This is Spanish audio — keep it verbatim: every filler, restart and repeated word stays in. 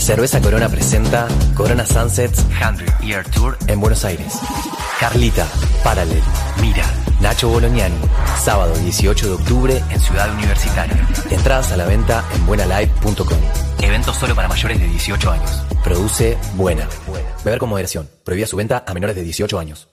Cerveza Corona presenta Corona Sunsets cien Year Tour en Buenos Aires. Carlita, Paralel, Mira, Nacho Bolognani. Sábado dieciocho de octubre en Ciudad Universitaria. Entradas a la venta en buena live punto com. Evento solo para mayores de dieciocho años. Produce Buena. Beber con moderación. Prohibida su venta a menores de dieciocho años.